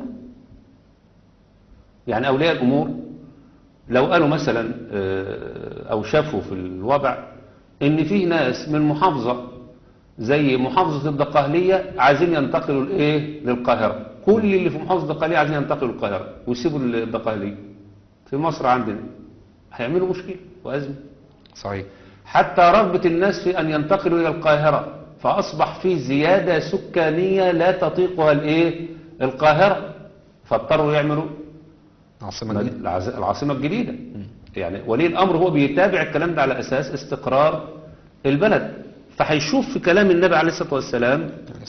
يعني أولياء الأمور لو قالوا مثلا أو شافوا في الوضع إن فيه ناس من محافظة زي محافظة الدقهلية عايزين ينتقلوا للقاهرة، كل اللي في محافظة الدقهلية عايزين ينتقلوا للقاهرة ويسيبوا الدقهلية. في مصر عندنا هيعملوا مشكلة وأزمة. صحيح. حتى رغبة الناس في أن ينتقلوا إلى القاهرة، فأصبح فيه زيادة سكانية لا تطيقها القاهرة، فاضطروا يعملوا العاصمة الجديدة. يعني ولي الأمر هو بيتابع الكلام ده على أساس استقرار البلد، فهيشوف في كلام النبي عليه الصلاة والسلام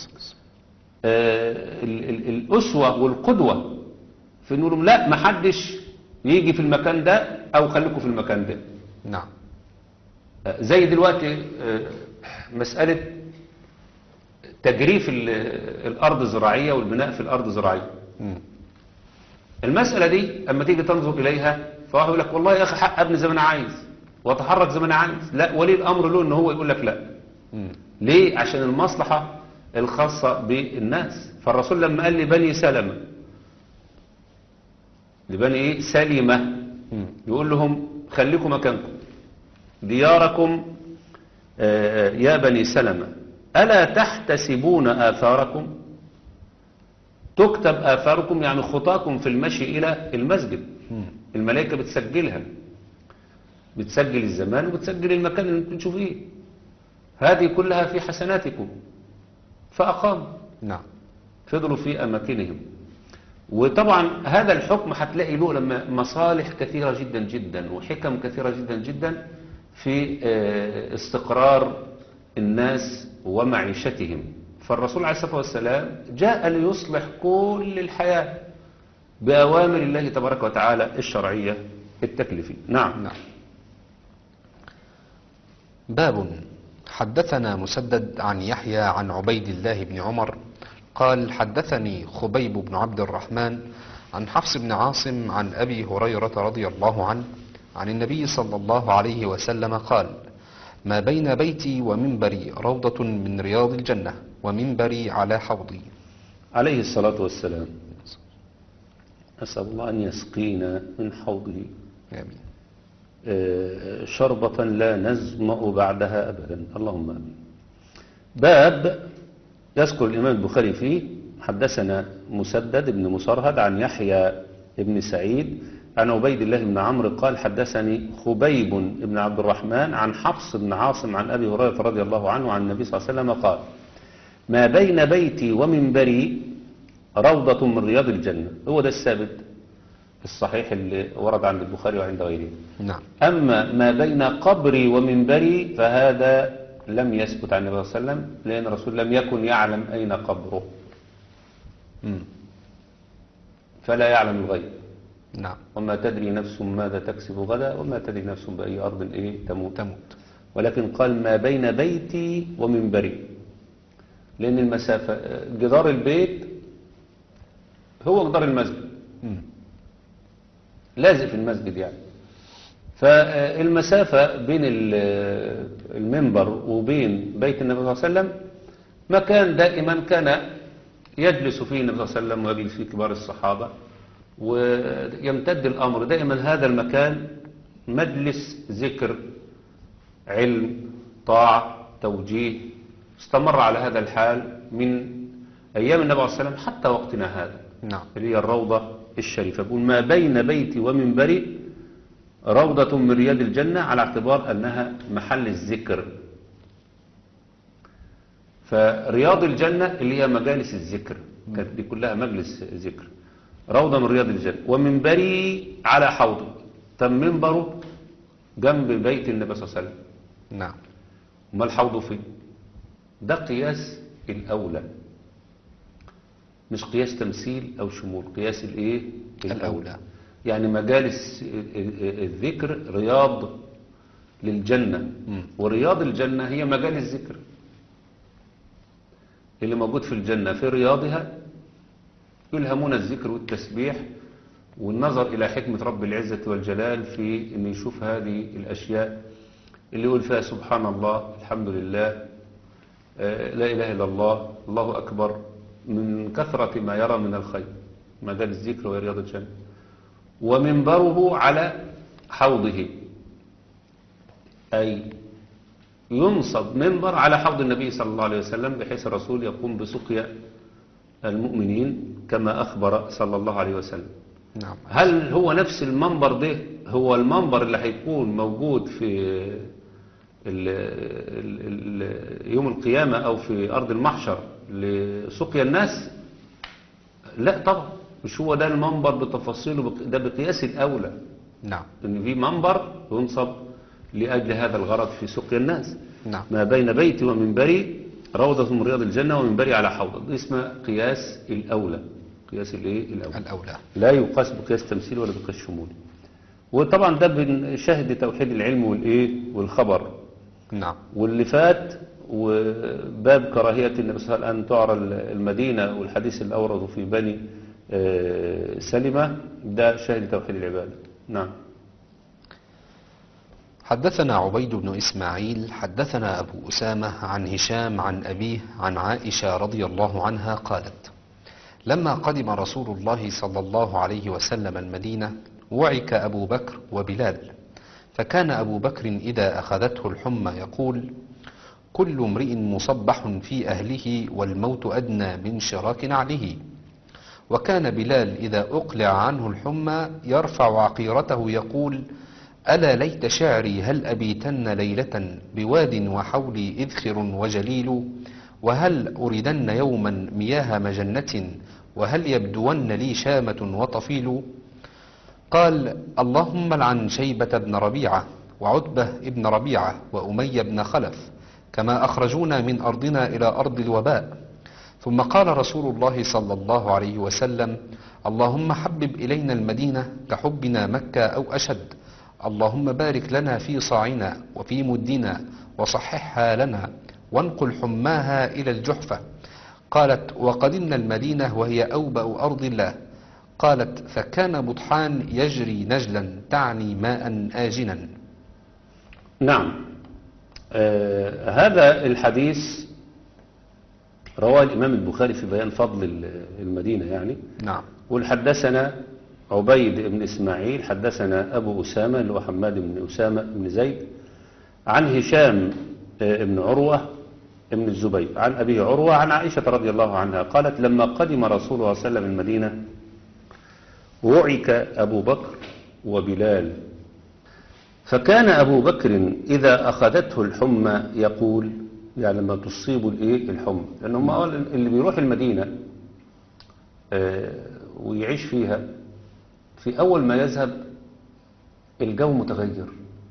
الأسوة والقدوة في إنه لا ما حدش يجي في المكان ده أو خليكم في المكان ده. نعم. زي دلوقتي مسألة تجريف الأرض الزراعية والبناء في الأرض الزراعية. المسألة دي أما تيجي تنظر إليها فهو يقول لك والله يا أخي حق ابني زي ما أنا عايز وأتحرك زي ما أنا عايز. لا، ولي الأمر له إن هو يقول لك لا. ليه؟ عشان المصلحة الخاصة بالناس. فالرسول لما قال لبني سلمة سلمة يقول لهم خليكم مكانكم، دياركم يا بني سلمة ألا تحتسبون آثاركم؟ تكتب آثاركم يعني خطاكم في المشي إلى المسجد. الملائكة بتسجلها، بتسجل الزمان وبتسجل المكان اللي انتم فيه، هذه كلها في حسناتكم. فأقاموا، نعم. فضلوا في أماكنهم. وطبعا هذا الحكم هتلاقي له لما مصالح كثيرة جدا جدا وحكم كثيرة جدا جدا في استقرار الناس ومعيشتهم. فالرسول عليه الصلاة والسلام جاء ليصلح كل الحياة بأوامر الله تبارك وتعالى الشرعية التكليفية. نعم. نعم. باب. حدثنا مسدد عن يحيى عن عبيد الله بن عمر قال حدثني خبيب بن عبد الرحمن عن حفص بن عاصم عن أبي هريرة رضي الله عنه عن النبي صلى الله عليه وسلم قال ما بين بيتي ومنبري روضة من رياض الجنة ومنبري على حوضي. عليه الصلاة والسلام. أسأل الله أن يسقينا من حوضه آمين. شربة لا نزمأ بعدها أبدا، اللهم آمين. باب يذكر الإمام البخاري فيه حدثنا مسدد بن مصرهد عن يحيى بن سعيد عن عبيد الله بن عمرو قال حدثني خبيب بن عبد الرحمن عن حفص بن عاصم عن أبي هريرة رضي الله عنه عن النبي صلى الله عليه وسلم قال ما بين بيتي ومنبري روضة من رياض الجنة. هو ده الثابت الصحيح اللي ورد عند البخاري وعند غيره. نعم. أما ما بين قبري ومنبري فهذا لم يثبت عن النبي صلى الله عليه وسلم، لأن الرسول لم يكن يعلم أين قبره، فلا يعلم الغيب. نعم. وما تدري نفس ماذا تكسب غدا وما تدري نفس بأي أرض تموت. ولكن قال ما بين بيتي ومنبري، لأن المسافة جدار البيت هو جدار المسجد، لازق في المسجد يعني. فالمسافة بين المنبر وبين بيت النبي صلى الله عليه وسلم مكان دائما كان يجلس فيه النبي صلى الله عليه وسلم ويجلس فيه كبار الصحابة، ويمتد الأمر دائما هذا المكان مجلس ذكر علم طاعة توجيه، استمر على هذا الحال من أيام النبي صلى الله عليه وسلم حتى وقتنا هذا. نعم. اللي هي الروضة الشريفة. يقول ما بين بيتي ومنبري روضة من رياض الجنة على اعتبار أنها محل الذكر. فرياض الجنة اللي هي مجالس الذكر، كانت دي كلها مجلس ذكر. روضة من رياض الجنة. ومنبري على حوضي، تم منبره جنب بيت النبي صلى الله عليه وسلم. نعم. وما الحوض فيه؟ ده قياس الأولى، مش قياس تمثيل أو شمول، قياس الأولى. يعني مجالس الذكر رياض للجنة، ورياض الجنة هي مجال الذكر اللي موجود في الجنة. في رياضها يلهمون الذكر والتسبيح والنظر إلى حكمة رب العزة والجلال في أن يشوف هذه الأشياء اللي يقول فيها سبحان الله الحمد لله لا إله إلا الله الله أكبر، من كثرة ما يرى من الخير. مجال الذكر ورياض الجنة. ومنبره على حوضه، أي ينصب منبر على حوض النبي صلى الله عليه وسلم بحيث الرسول يقوم بسقيا المؤمنين كما أخبر صلى الله عليه وسلم. نعم. هل هو نفس المنبر ده هو المنبر اللي هيكون موجود في يوم القيامة أو في أرض المحشر لسقيا الناس؟ لا طبعا، مش هو ده المنبر بتفاصيله، ده بقياس الأولى. نعم. إن في منبر ينصب لأجل هذا الغرض في سقيا الناس. نعم. ما بين بيتي ومنبري روضة من رياض الجنة ومنبري على حوض، ده اسمه قياس الأولى. قياس الأولى لا يقاس بقياس تمثيل ولا بقياس شمولي. وطبعا ده بنشاهد توحيد العلم والخبر. نعم. واللي فات وباب كراهية النبي صلى الله عليه وسلم أن تعرى المدينة والحديث اللي أورده في بني سلمة، ده شاهد توحيد العبادة. نعم. حدثنا عبيد بن إسماعيل حدثنا أبو أسامة عن هشام عن أبيه عن عائشة رضي الله عنها قالت لما قدم رسول الله صلى الله عليه وسلم المدينة وعك أبو بكر وبلال، فكان أبو بكر إذا أخذته الحمى يقول كل امرئ مصبح في أهله والموت أدنى من شراك نعله. وكان بلال إذا أقلع عنه الحمى يرفع عقيرته يقول: ألا ليت شعري هل أبيتن ليلة بواد وحولي إذخر وجليل، وهل أردن يوما مياه مجنة، وهل يبدون لي شامة وطفيل. قال: اللهم لعن شيبة بن ربيعة وعتبة بن ربيعة وأمية بن خلف، كما أخرجونا من أرضنا إلى أرض الوباء. ثم قال رسول الله صلى الله عليه وسلم: اللهم حبب إلينا المدينة كحبنا مكة أو أشد. اللهم بارك لنا في صاعنا وفي مدنا وصححها لنا وانقل حماها إلى الجحفة. قالت: وقدمنا المدينة وهي أوبأ أرض الله. قالت: فكان بطحان يجري نجلا، تعني ماء آجنا. نعم. هذا الحديث رواه الإمام البخاري في بيان فضل المدينة يعني. نعم. والحدثنا عبيد بن إسماعيل، حدثنا أبو أسامة اللي هو حماد بن أسامة بن زيد، عن هشام بن عروة بن الزبير عن أبي عروة عن عائشة رضي الله عنها قالت: لما قدم رسول الله صلى الله عليه وسلم المدينة وعك أبو بكر وبلال، فكان أبو بكر إذا أخذته الحمى يقول، يعني لما تصيب الحمى، لأنه ما قال اللي بيروح المدينة ويعيش فيها في أول ما يذهب الجو متغير،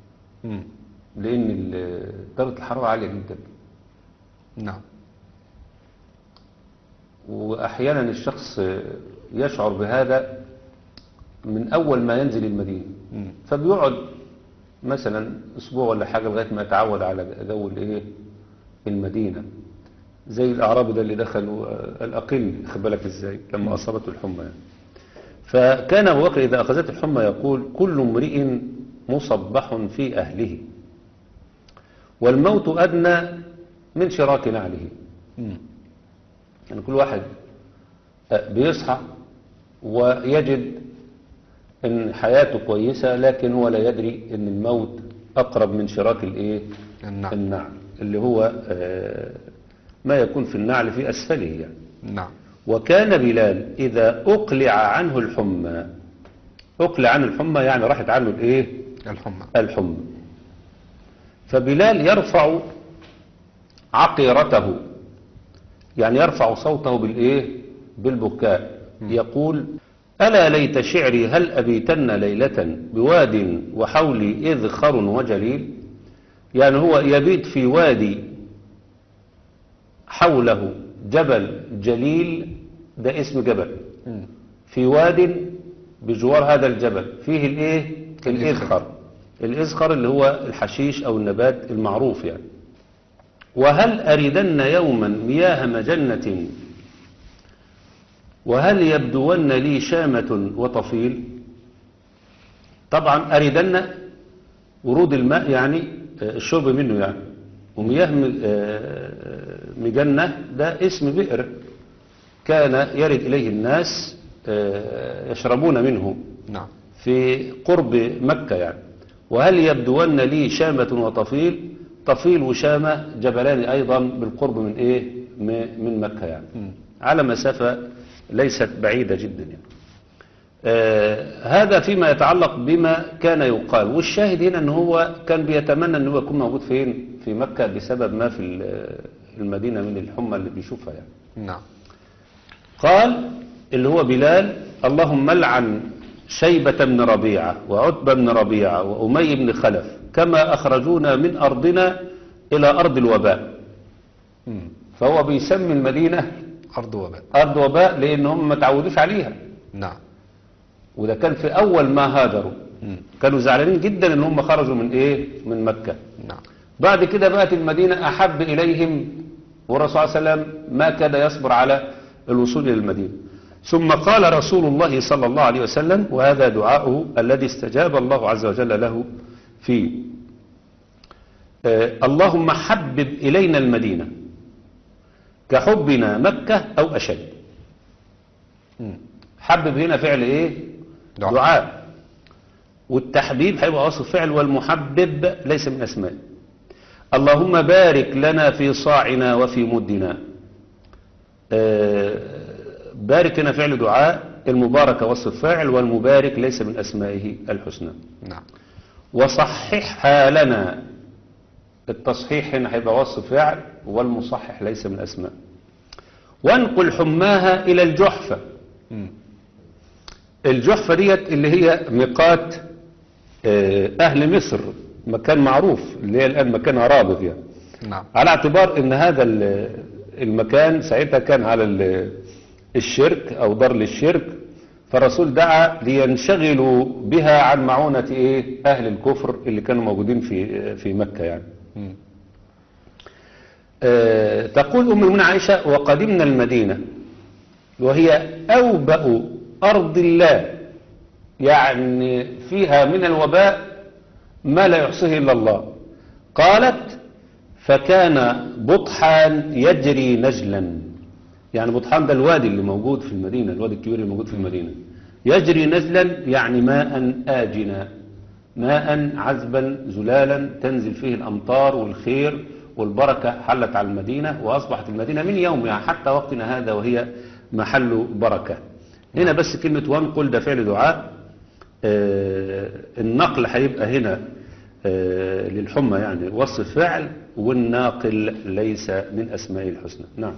لأن درجة الحرارة عالية جدا. نعم. وأحيانا الشخص يشعر بهذا من أول ما ينزل المدينة، فبيقعد مثلا أسبوع ولا حاجة لغاية ما يتعود على جو المدينة، زي الأعرابي ده اللي دخلوا الأقل، خد بالك إزاي لما أصابته الحمى يعني. فكان أبو بكر إذا أخذته الحمى يقول: كل امرئ مصبح في أهله والموت أدنى من شراك نعله. يعني كل واحد بيصحى ويجد ان حياته كويسة، لكن هو لا يدري ان الموت اقرب من شراك النعل اللي هو ما يكون في النعل في اسفله يعني. نعم. وكان بلال اذا اقلع عنه الحمى، اقلع عنه الحمى يعني راحت عنه الحمى. فبلال يرفع عقيرته، يعني يرفع صوته بالبكاء، يقول: ألا ليت شعري هل أبيتن ليلة بواد وحولي إذخر وجليل. يعني هو يبيت في وادي حوله جبل جليل، ده اسم جبل، في واد بجوار هذا الجبل فيه الإذخر اللي هو الحشيش أو النبات المعروف يعني. وهل أردن يوما مياه مجنة، وهل يبدون لي شامة وطفيل. طبعا أردن ورود الماء يعني الشرب منه يعني، ومياه مجنة ده اسم بئر كان يرد إليه الناس يشربون منه. نعم. في قرب مكة يعني. وهل يبدون لي شامة وطفيل، طفيل وشامة جبلان أيضا بالقرب من مكة يعني، على مسافة ليست بعيدة جدا يعني. هذا فيما يتعلق بما كان يقال. والشاهد هنا أنه هو كان بيتمنى أنه يكون موجود فين في مكة بسبب ما في المدينة من الحمى اللي بيشوفها يعني. نعم. قال اللي هو بلال: اللهم لعن شيبة بن ربيعة وعتبة بن ربيعة وأمي بن خلف، كما أخرجونا من أرضنا إلى أرض الوباء. فهو بيسمي المدينة أرض وباء لأنهم ما تعودوش عليها. نعم. وده كان في أول ما هاجروا، كانوا زعلانين جدا ان هم خرجوا من مكة. نعم. بعد كده بقت المدينة أحب إليهم، والرسول صلى الله عليه وسلم ما كاد يصبر على الوصول إلى المدينة. ثم قال رسول الله صلى الله عليه وسلم، وهذا دعاؤه الذي استجاب الله عز وجل له فيه: اللهم حبب إلينا المدينة كحبنا مكة أو أشد. حبب هنا فعل دعاء. والتحبيب هيبقى وصف فعل، والمحبب ليس من أسماء. اللهم بارك لنا في صاعنا وفي مدنا. بارك هنا فعل دعاء، المباركة وصف فاعل، والمبارك ليس من أسمائه الحسنى. نعم. وصححها لنا، التصحيح هنا هيبقى وصف فاعل، والمصحح ليس من أسماء. وانقل حماها إلى الجحفة. الجحفة ديت اللي هي ميقات أهل مصر، مكان معروف اللي هي الآن مكان رابط يعني. نعم. على اعتبار ان هذا المكان ساعتها كان على الشرك او دار للشرك، فالرسول دعا لينشغلوا بها عن معونة اهل الكفر اللي كانوا موجودين في مكة يعني. تقول ام المؤمنين عائشة: وقدمنا المدينة وهي أوبأ أرض الله، يعني فيها من الوباء ما لا يحصيه إلا الله. قالت: فكان بطحان يجري نجلا، يعني بطحان ده الوادي اللي موجود في المدينة، الوادي الكبير اللي موجود في المدينة، يجري نجلا يعني ماء آجنا، ماء عذبا زلالا تنزل فيه الأمطار والخير والبركة حلت على المدينة، وأصبحت المدينة من يومها حتى وقتنا هذا وهي محل بركة. هنا بس كلمة وانقل ده فعل دعاء، النقل هيبقى هنا للحمى يعني وصف فعل، والناقل ليس من أسماء الحسنى. نعم.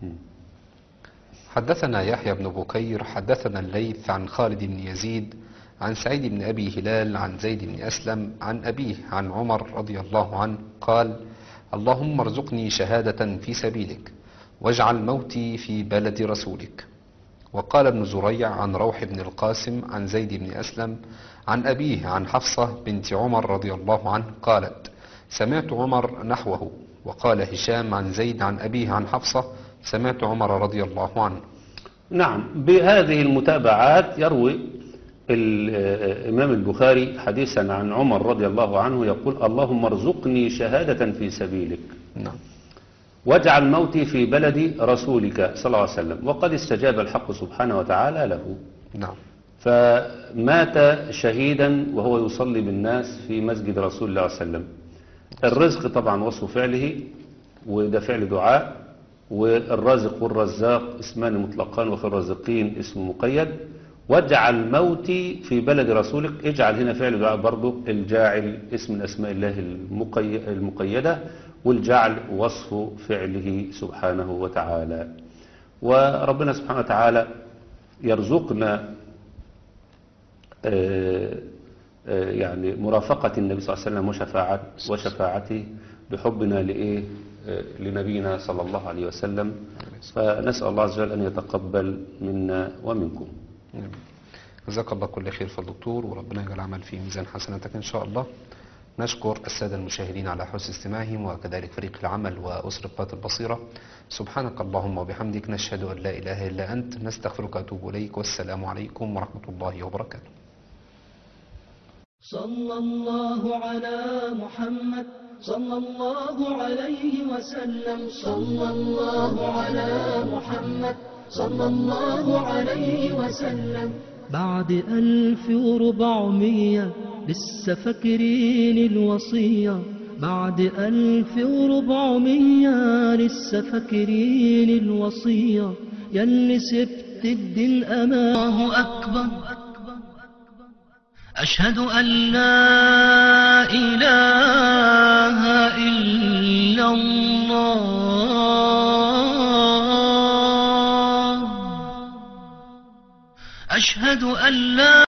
حدثنا يحيى بن بكير حدثنا الليث عن خالد بن يزيد عن سعيد بن أبي هلال عن زيد بن أسلم عن أبيه عن عمر رضي الله عنه قال: اللهم ارزقني شهادة في سبيلك واجعل موتي في بلد رسولك. وقال ابن زريع عن روح بن القاسم عن زيد بن أسلم عن أبيه عن حفصة بنت عمر رضي الله عنه قالت: سمعت عمر نحوه. وقال هشام عن زيد عن أبيه عن حفصة: سمعت عمر رضي الله عنه. نعم. بهذه المتابعات يروي الإمام البخاري حديثا عن عمر رضي الله عنه يقول: اللهم ارزقني شهادة في سبيلك. نعم. واجعل موتي في بلد رسولك صلى الله عليه وسلم. وقد استجاب الحق سبحانه وتعالى له. نعم. فمات شهيدا وهو يصلي بالناس في مسجد رسول الله صلى الله عليه وسلم. الرزق طبعا وصف فعله، وده فعل دعاء، والرازق والرزاق اسمان مطلقان، وفي الرازقين اسم مقيد. واجعل موتي في بلد رسولك، اجعل هنا فعل دعاء برضه، الجاعل اسم من اسماء الله المقيدة، والجعل وصف فعله سبحانه وتعالى. وربنا سبحانه وتعالى يرزقنا يعني مرافقة النبي صلى الله عليه وسلم وشفاعته بحبنا لنبينا صلى الله عليه وسلم. فنسأل الله عز وجل أن يتقبل منا ومنكم. جزاك الله كل خير فضل الدكتور، وربنا يجعل العمل في ميزان حسناتك إن شاء الله. نشكر السادة المشاهدين على حسن استماعهم، وكذلك فريق العمل وأسرة قناة البصيرة. سبحانك اللهم وبحمدك، نشهد أن لا إله إلا أنت، نستغفرك وأتوب إليك، والسلام عليكم ورحمة الله وبركاته. صلى الله على محمد صلى الله عليه وسلم. صلى الله على محمد صلى الله عليه وسلم. بعد 1400 لسه فاكرين الوصية، بعد 1400 لسه فاكرين الوصية، ياللي سبت الدين الله أكبر. أشهد أن لا إله إلا الله، أشهد أن لا